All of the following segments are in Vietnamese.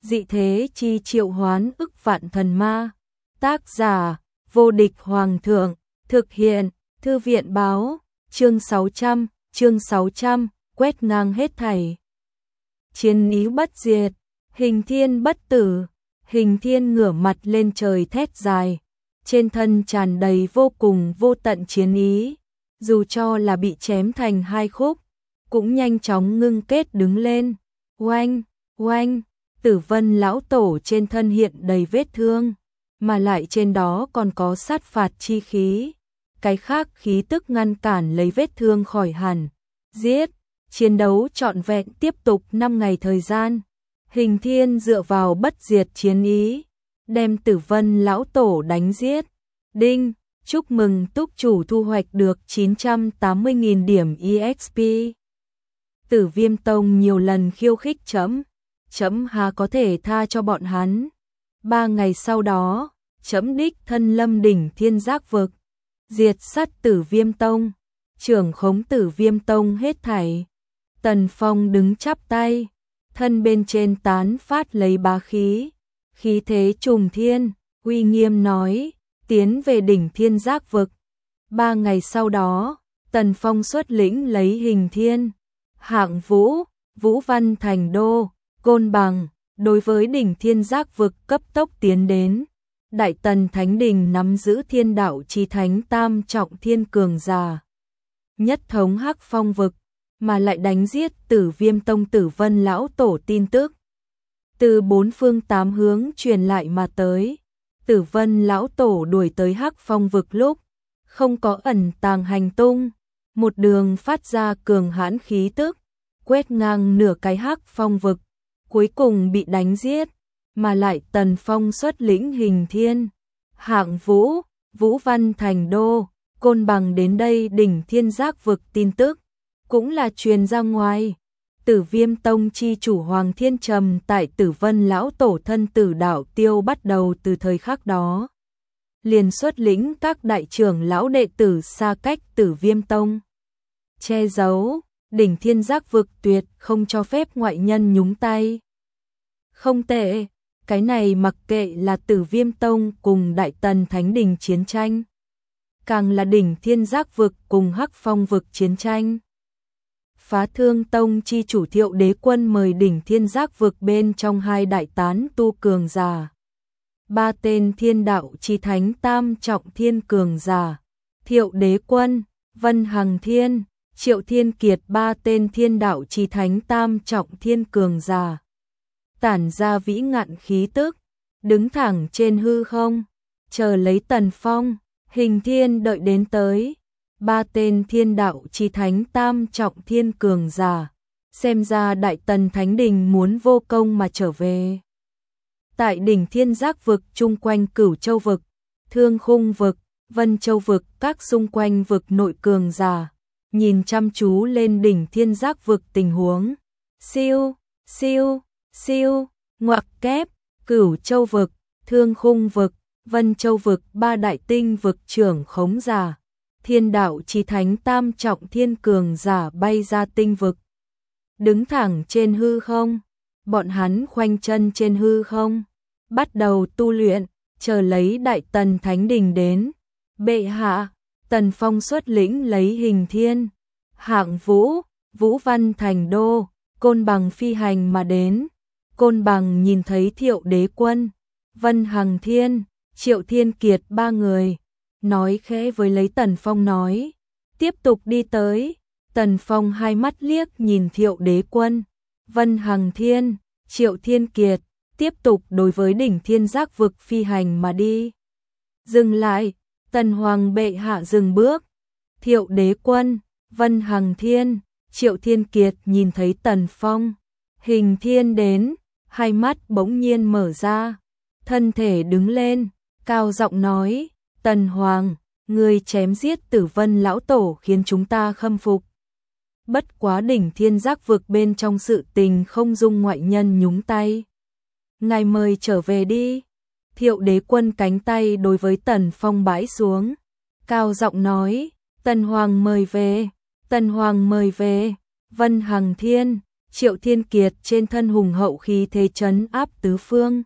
dị thế chi triệu hoán ức vạn thần ma. Tác giả, vô địch hoàng thượng, thực hiện, thư viện báo, chương 600, quét ngang hết thảy. Chiến ý bất diệt, Hình Thiên bất tử, Hình Thiên ngửa mặt lên trời thét dài, trên thân tràn đầy vô cùng vô tận chiến ý, dù cho là bị chém thành hai khúc, cũng nhanh chóng ngưng kết đứng lên. Oanh, oanh, Tử Vân lão tổ trên thân hiện đầy vết thương, mà lại trên đó còn có sát phạt chi khí. Cái khác khí tức ngăn cản lấy vết thương khỏi hẳn. Giết, chiến đấu trọn vẹn tiếp tục 5 ngày thời gian. Hình Thiên dựa vào bất diệt chiến ý, đem Tử Vân lão tổ đánh giết. Đinh, chúc mừng túc chủ thu hoạch được 980.000 điểm EXP. Tử Viêm Tông nhiều lần khiêu khích chấm hà có thể tha cho bọn hắn. 3 ngày sau đó, chấm đích thân lâm đỉnh Thiên Giác vực, diệt sát Tử Viêm Tông, trưởng khống Tử Viêm Tông hết thảy. Tần Phong đứng chắp tay, thân bên trên tán phát lấy bá khí, khí thế trùng thiên, uy nghiêm nói, tiến về đỉnh Thiên Giác vực. 3 ngày sau đó, Tần Phong xuất lĩnh lấy Hình Thiên, Hạng Vũ, Vũ Văn Thành Đô, Côn Bằng, đối với đỉnh Thiên Giác vực cấp tốc tiến đến. Đại Tần Thánh Đình nắm giữ thiên đạo chi thánh tam trọng thiên cường giả, nhất thống Hắc Phong vực, mà lại đánh giết Tử Viêm Tông Tử Vân lão tổ tin tức từ 4 phương 8 hướng truyền lại mà tới. Tử Vân lão tổ đuổi tới Hắc Phong vực lúc không có ẩn tàng hành tung, một đường phát ra cường hãn khí tức, quét ngang nửa cái Hắc Phong vực, cuối cùng bị đánh giết. Mà lại Tần Phong xuất lĩnh Hình Thiên, Hạng Vũ, Vũ Văn Thành Đô, Côn Bằng đến đây đỉnh Thiên Giác vực tin tức cũng là truyền ra ngoài. Tử Viêm Tông chi chủ Hoàng Thiên Trầm tại Tử Vân lão tổ thân tử đạo tiêu bắt đầu từ thời khắc đó, liền xuất lĩnh các đại trưởng lão đệ tử xa cách Tử Viêm Tông, che giấu đỉnh Thiên Giác vực tuyệt không cho phép ngoại nhân nhúng tay. Không tệ, cái này mặc kệ là Tử Viêm Tông cùng Đại Tần Thánh Đình chiến tranh, càng là đỉnh Thiên Giác vực cùng Hắc Phong vực chiến tranh. Phá Thương Tông chi chủ Thiệu Đế Quân mời đỉnh Thiên Giác vực bên trong 2 đại tán tu cường giả, 3 tên thiên đạo chi thánh tam trọng thiên cường giả, Thiệu Đế Quân, Vân Hằng Thiên, Triệu Thiên Kiệt 3 tên thiên đạo chi thánh tam trọng thiên cường giả, tản ra vĩ ngạn khí tức, đứng thẳng trên hư không, chờ lấy Tần Phong, Hình Thiên đợi đến tới. 3 tên thiên đạo chi thánh tam trọng thiên cường giả, xem ra Đại Tần Thánh Đình muốn vô công mà trở về. Tại đỉnh Thiên Giác vực chung quanh Cửu Châu vực, Thương Khung vực, Vân Châu vực, các xung quanh vực nội cường giả, nhìn chăm chú lên đỉnh Thiên Giác vực tình huống. Siêu, siêu, siêu, ngoặc kép, Cửu Châu vực, Thương Khung vực, Vân Châu vực 3 đại tinh vực trưởng khống giả, thiên đạo chi thánh tam trọng thiên cường giả bay ra tinh vực, đứng thẳng trên hư không. Bọn hắn khoanh chân trên hư không, bắt đầu tu luyện, chờ lấy Đại Tần Thánh Đình đến. Bệ hạ, Tần Phong xuất lĩnh lấy Hình Thiên, Hạng Vũ, Vũ Văn Thành Đô, Côn Bằng phi hành mà đến. Côn Bằng nhìn thấy Thiệu Đế Quân, Vân Hằng Thiên, Triệu Thiên Kiệt 3 người, nói khẽ với lấy Tần Phong nói, tiếp tục đi tới. Tần Phong hai mắt liếc nhìn Thiệu Đế Quân, Vân Hằng Thiên, Triệu Thiên Kiệt, tiếp tục đối với đỉnh Thiên Giác vực phi hành mà đi. Dừng lại, Tần Hoàng bệ hạ dừng bước. Thiệu Đế Quân, Vân Hằng Thiên, Triệu Thiên Kiệt nhìn thấy Tần Phong, Hình Thiên đến, hai mắt bỗng nhiên mở ra, thân thể đứng lên, cao giọng nói, Tần Hoàng, người chém giết Tử Vân lão tổ khiến chúng ta khâm phục. Bất quá đỉnh Thiên Giác vực bên trong sự tình không dung ngoại nhân nhúng tay. Ngài mời trở về đi. Thiệu Đế Quân cánh tay đối với Tần Phong bãi xuống, cao giọng nói, Tần Hoàng mời về, Tần Hoàng mời về. Vân Hằng Thiên, Triệu Thiên Kiệt trên thân hùng hậu khí thế trấn áp tứ phương.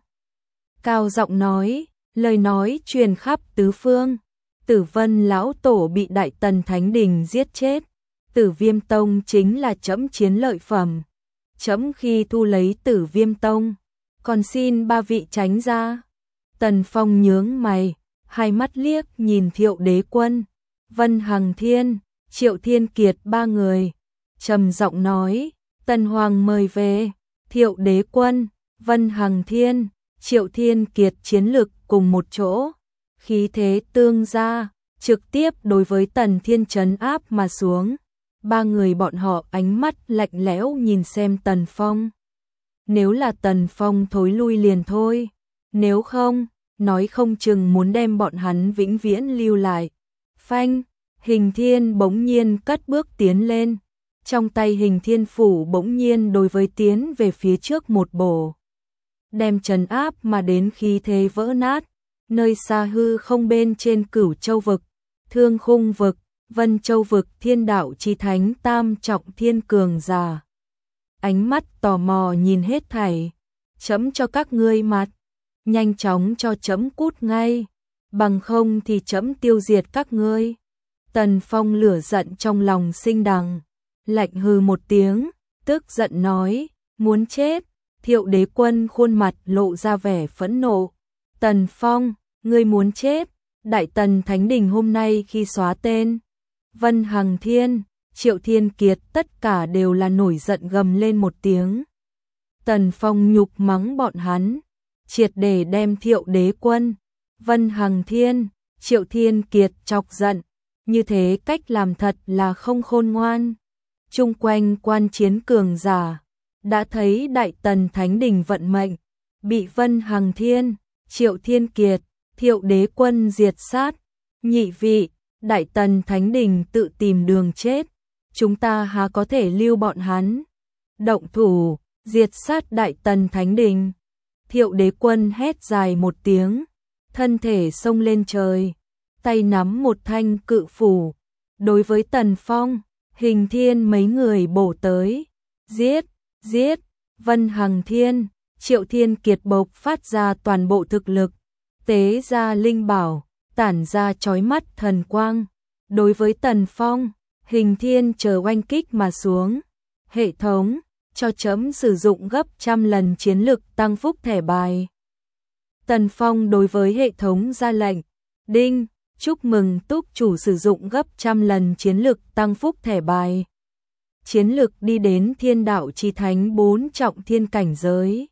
Cao giọng nói, lời nói truyền khắp tứ phương. Tử Vân lão tổ bị Đại Tần Thánh Đình giết chết. Tử Viêm Tông chính là trẫm chiến lợi phẩm. Trẫm khi thu lấy Tử Viêm Tông, còn xin ba vị tránh ra. Tần Phong nhướng mày, hai mắt liếc nhìn Thiệu Đế Quân, Vân Hằng Thiên, Triệu Thiên Kiệt ba người, trầm giọng nói, Tần Hoàng mời về. Thiệu Đế Quân, Vân Hằng Thiên, Triệu Thiên Kiệt chiến lực cùng một chỗ, khí thế tương gia, trực tiếp đối với Tần Thiên trấn áp mà xuống. Ba người bọn họ ánh mắt lạnh lẽo nhìn xem Tần Phong. Nếu là Tần Phong thối lui liền thôi, nếu không, nói không chừng muốn đem bọn hắn vĩnh viễn lưu lại. Phanh, Hình Thiên bỗng nhiên cất bước tiến lên, trong tay Hình Thiên phủ bỗng nhiên đối với tiến về phía trước một bổ, đem trấn áp mà đến khí thế vỡ nát. Nơi xa hư không bên trên Cửu Châu vực, Thương Khung vực, Vân Châu vực Thiên Đạo Chi Thánh tam trọng thiên cường giả, ánh mắt tò mò nhìn hết thảy. Chấm cho các ngươi mặt, nhanh chóng cho chấm cút ngay, bằng không thì chấm tiêu diệt các ngươi. Tần Phong lửa giận trong lòng sinh đằng, lạnh hừ một tiếng, tức giận nói, muốn chết. Thiệu Đế Quân khuôn mặt lộ ra vẻ phẫn nộ. Tần Phong, ngươi muốn chết. Đại Tần Thánh Đình hôm nay khi xóa tên Vân Hằng Thiên, Triệu Thiên Kiệt tất cả đều là nổi giận gầm lên một tiếng. Tần Phong nhục mắng bọn hắn, triệt để đem Thiệu Đế Quân, Vân Hằng Thiên, Triệu Thiên Kiệt chọc giận. Như thế cách làm thật là không khôn ngoan. Chung quanh quan chiến cường giả đã thấy Đại Tần Thánh Đình vận mệnh, bị Vân Hằng Thiên, Triệu Thiên Kiệt, Thiệu Đế Quân diệt sát. Nhị vị, Đại Tần Thánh Đình tự tìm đường chết, chúng ta há có thể lưu bọn hắn. Động thủ, diệt sát Đại Tần Thánh Đình. Thiệu Đế Quân hét dài một tiếng, thân thể xông lên trời, tay nắm một thanh cự phủ, đối với Tần Phong, Hình Thiên mấy người bổ tới. Giết, giết. Vân Hằng Thiên, Triệu Thiên Kiệt bộc phát ra toàn bộ thực lực, tế ra linh bảo, tản ra chói mắt thần quang, đối với Tần Phong, Hình Thiên chờ oanh kích mà xuống. Hệ thống, cho chấm sử dụng gấp trăm lần chiến lực tăng phúc thẻ bài. Tần Phong đối với hệ thống ra lệnh, đinh, chúc mừng túc chủ sử dụng gấp trăm lần chiến lực tăng phúc thẻ bài. Chiến lực đi đến Thiên Đạo Chi Thánh 4 trọng thiên cảnh giới.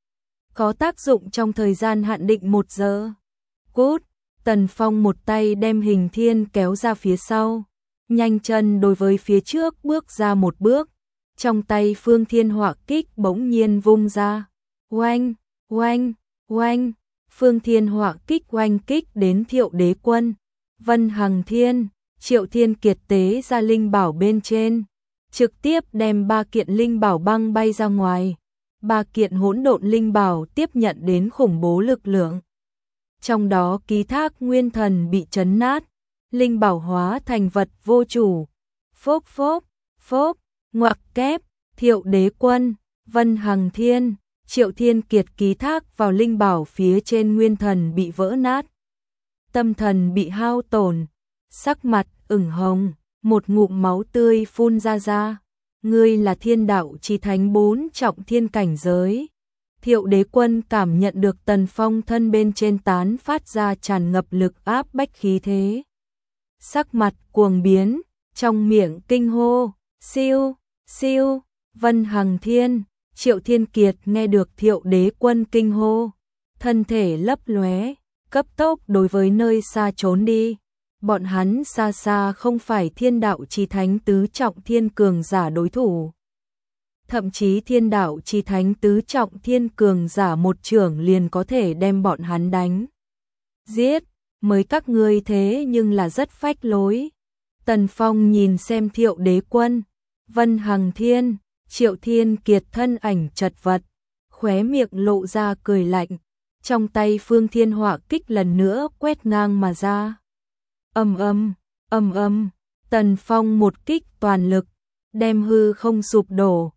Có tác dụng trong thời gian hạn định 1 giờ. Cút, Tần Phong một tay đem Hình Thiên kéo ra phía sau, nhanh chân đối với phía trước bước ra một bước, trong tay Phương Thiên Hỏa Kích bỗng nhiên vung ra. Oanh, oanh, oanh, Phương Thiên Hỏa Kích oanh kích đến Thiệu Đế Quân, Vân Hằng Thiên, Triệu Thiên Kiệt tế ra linh bảo bên trên, trực tiếp đem 3 kiện linh bảo băng bay ra ngoài. 3 kiện hỗn độn linh bảo tiếp nhận đến khủng bố lực lượng. Trong đó ký thác nguyên thần bị chấn nát, linh bảo hóa thành vật vô chủ. Phốc phốc, phốc, ngoặc kép, Thiệu Đế Quân, Vân Hằng Thiên, Triệu Thiên Kiệt ký thác vào linh bảo phía trên nguyên thần bị vỡ nát. Tâm thần bị hao tổn, sắc mặt ửng hồng, một ngụm máu tươi phun ra. Ngươi là Thiên Đạo Chi Thánh 4 trọng thiên cảnh giới. Thiệu Đế Quân cảm nhận được Tần Phong thân bên trên tán phát ra tràn ngập lực áp bách khí thế. Sắc mặt cuồng biến, trong miệng kinh hô, siêu, siêu. Vân Hằng Thiên, Triệu Thiên Kiệt nghe được Thiệu Đế Quân kinh hô, thân thể lấp lóe, cấp tốc đối với nơi xa trốn đi. Bọn hắn xa xa không phải Thiên Đạo Chi Thánh tứ trọng thiên cường giả đối thủ. Thậm chí Thiên Đạo Chi Thánh tứ trọng thiên cường giả một chưởng liền có thể đem bọn hắn đánh. Giết, mới các ngươi thế nhưng là rất phách lối. Tần Phong nhìn xem Thiệu Đế Quân, Vân Hằng Thiên, Triệu Thiên Kiệt thân ảnh chật vật, khóe miệng lộ ra cười lạnh, trong tay Phương Thiên Hỏa Kích lần nữa quét ngang mà ra. Ầm ầm, ầm ầm, Tần Phong một kích toàn lực, đem hư không sụp đổ,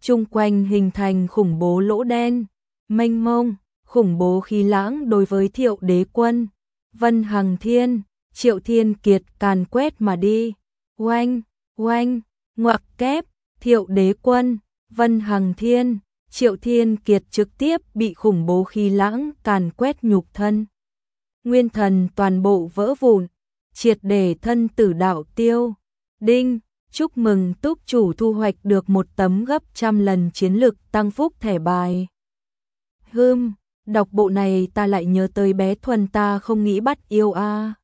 chung quanh hình thành khủng bố lỗ đen, mênh mông, khủng bố khí lãng đối với Thiệu Đế Quân. Vân Hằng Thiên, Triệu Thiên Kiệt càn quét mà đi. Oanh, oanh, ngoặc kép, Thiệu Đế Quân, Vân Hằng Thiên, Triệu Thiên Kiệt trực tiếp bị khủng bố khí lãng càn quét nhục thân. Nguyên thần toàn bộ vỡ vụn, triệt để thân tử đạo tiêu. Đinh, chúc mừng túc chủ thu hoạch được một tấm gấp 100 lần chiến lực tăng phúc thẻ bài. Đọc bộ này ta lại nhớ tới bé Thuần ta không nghĩ bắt yêu a.